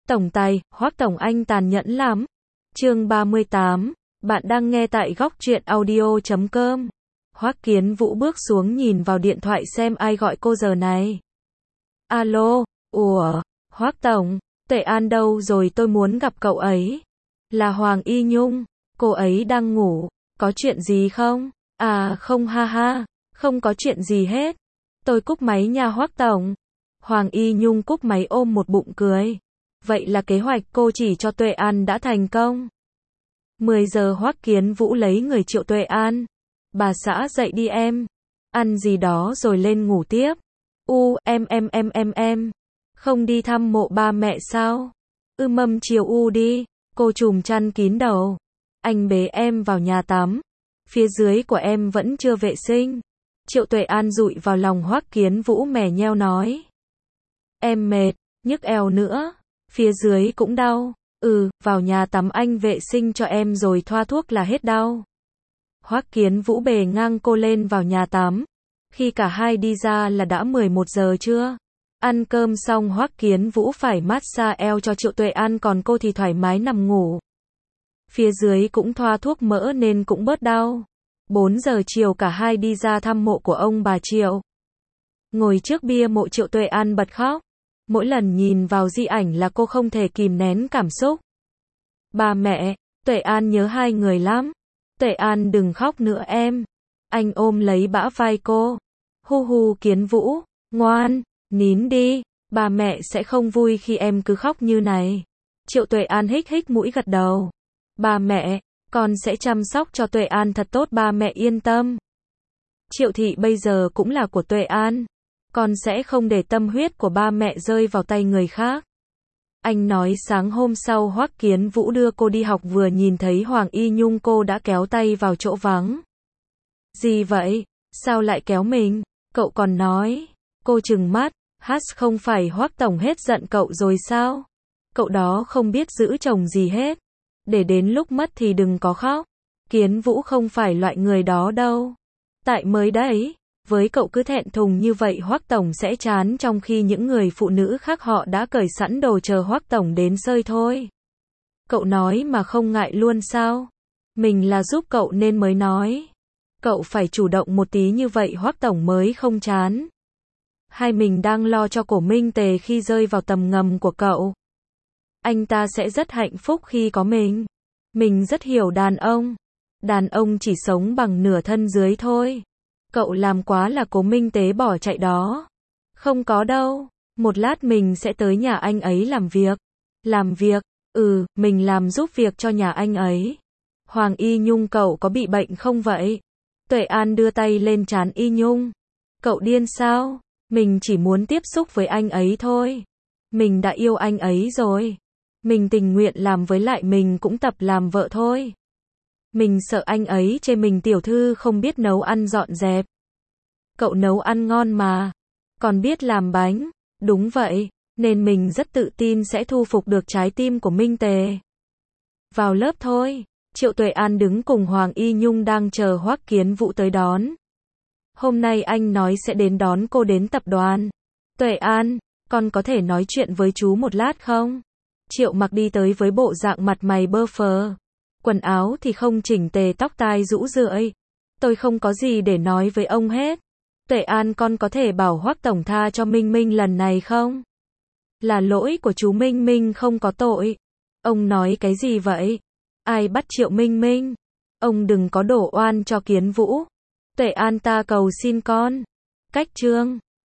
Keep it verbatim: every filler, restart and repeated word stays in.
Tổng tài, Hoắc Tổng anh tàn nhẫn lắm. Chương ba mươi tám, bạn đang nghe tại góc truyện audio chấm com. Hoắc Kiến Vũ bước xuống nhìn vào điện thoại xem ai gọi cô giờ này. Alo, ủa, Hoắc Tổng, Tuệ An đâu rồi, tôi muốn gặp cậu ấy. Là Hoàng Y Nhung, cô ấy đang ngủ, có chuyện gì không? À không, ha ha, không có chuyện gì hết. Tôi cúp máy nha Hoắc Tổng. Hoàng Y Nhung cúp máy ôm một bụng cười. Vậy là kế hoạch cô chỉ cho Tuệ An đã thành công. mười giờ Hoắc Kiến Vũ lấy người triệu Tuệ An. Bà xã dậy đi em. Ăn gì đó rồi lên ngủ tiếp. U, em em em em em. Không đi thăm mộ ba mẹ sao? Ư mâm chiều U đi. Cô trùm chăn kín đầu. Anh bế em vào nhà tắm. Phía dưới của em vẫn chưa vệ sinh. Triệu Tuệ An dụi vào lòng Hoắc Kiến Vũ mè nheo nói. Em mệt, nhức eo nữa. Phía dưới cũng đau. Ừ, vào nhà tắm anh vệ sinh cho em rồi thoa thuốc là hết đau. Hoắc Kiến Vũ bề ngang cô lên vào nhà tắm. Khi cả hai đi ra là đã mười một giờ trưa. Ăn cơm xong Hoắc Kiến Vũ phải massage eo cho Triệu Tuệ An, còn cô thì thoải mái nằm ngủ. Phía dưới cũng thoa thuốc mỡ nên cũng bớt đau. bốn giờ chiều cả hai đi ra thăm mộ của ông bà Triệu. Ngồi trước bia mộ Triệu Tuệ An bật khóc. Mỗi lần nhìn vào di ảnh là cô không thể kìm nén cảm xúc. Ba mẹ, Tuệ An nhớ hai người lắm. Tuệ An đừng khóc nữa em. Anh ôm lấy bả vai cô. Hu hu Kiến Vũ, ngoan, nín đi. Ba mẹ sẽ không vui khi em cứ khóc như này. Triệu Tuệ An hích hích mũi gật đầu. Ba mẹ, con sẽ chăm sóc cho Tuệ An thật tốt, ba mẹ yên tâm. Triệu thị bây giờ cũng là của Tuệ An. Con sẽ không để tâm huyết của ba mẹ rơi vào tay người khác. Anh nói sáng hôm sau Hoắc Kiến Vũ đưa cô đi học vừa nhìn thấy Hoàng Y Nhung cô đã kéo tay vào chỗ vắng. Gì vậy? Sao lại kéo mình? Cậu còn nói. Cô trừng mắt. Hát không phải Hoắc Tổng hết giận cậu rồi sao? Cậu đó không biết giữ chồng gì hết. Để đến lúc mất thì đừng có khóc. Kiến Vũ không phải loại người đó đâu. Tại mới đấy. Với cậu cứ thẹn thùng như vậy Hoắc Tổng sẽ chán, trong khi những người phụ nữ khác họ đã cởi sẵn đồ chờ Hoắc Tổng đến sơi thôi. Cậu nói mà không ngại luôn sao? Mình là giúp cậu nên mới nói. Cậu phải chủ động một tí như vậy Hoắc Tổng mới không chán. Hai mình đang lo cho Cổ Minh Tề khi rơi vào tầm ngầm của cậu. Anh ta sẽ rất hạnh phúc khi có mình. Mình rất hiểu đàn ông. Đàn ông chỉ sống bằng nửa thân dưới thôi. Cậu làm quá là Cố Minh Tế bỏ chạy đó. Không có đâu. Một lát mình sẽ tới nhà anh ấy làm việc. Làm việc? Ừ, mình làm giúp việc cho nhà anh ấy. Hoàng Y Nhung cậu có bị bệnh không vậy? Tuệ An đưa tay lên trán Y Nhung. Cậu điên sao? Mình chỉ muốn tiếp xúc với anh ấy thôi. Mình đã yêu anh ấy rồi. Mình tình nguyện làm với lại mình cũng tập làm vợ thôi. Mình sợ anh ấy chê mình tiểu thư không biết nấu ăn dọn dẹp. Cậu nấu ăn ngon mà. Còn biết làm bánh. Đúng vậy. Nên mình rất tự tin sẽ thu phục được trái tim của Minh Tề. Vào lớp thôi. Triệu Tuệ An đứng cùng Hoàng Y Nhung đang chờ Hoắc Kiến Vũ tới đón. Hôm nay anh nói sẽ đến đón cô đến tập đoàn. Tuệ An, con có thể nói chuyện với chú một lát không? Triệu Mặc đi tới với bộ dạng mặt mày bơ phờ. Quần áo thì không chỉnh tề, tóc tai rũ rượi. Tôi không có gì để nói với ông hết. Tuệ An, con có thể bảo Hoắc Tổng tha cho Minh Minh lần này không? Là lỗi của chú Minh Minh không có tội. Ông nói cái gì vậy? Ai bắt Triệu Minh Minh? Ông đừng có đổ oan cho Kiến Vũ. Tuệ An, ta cầu xin con. Cách chương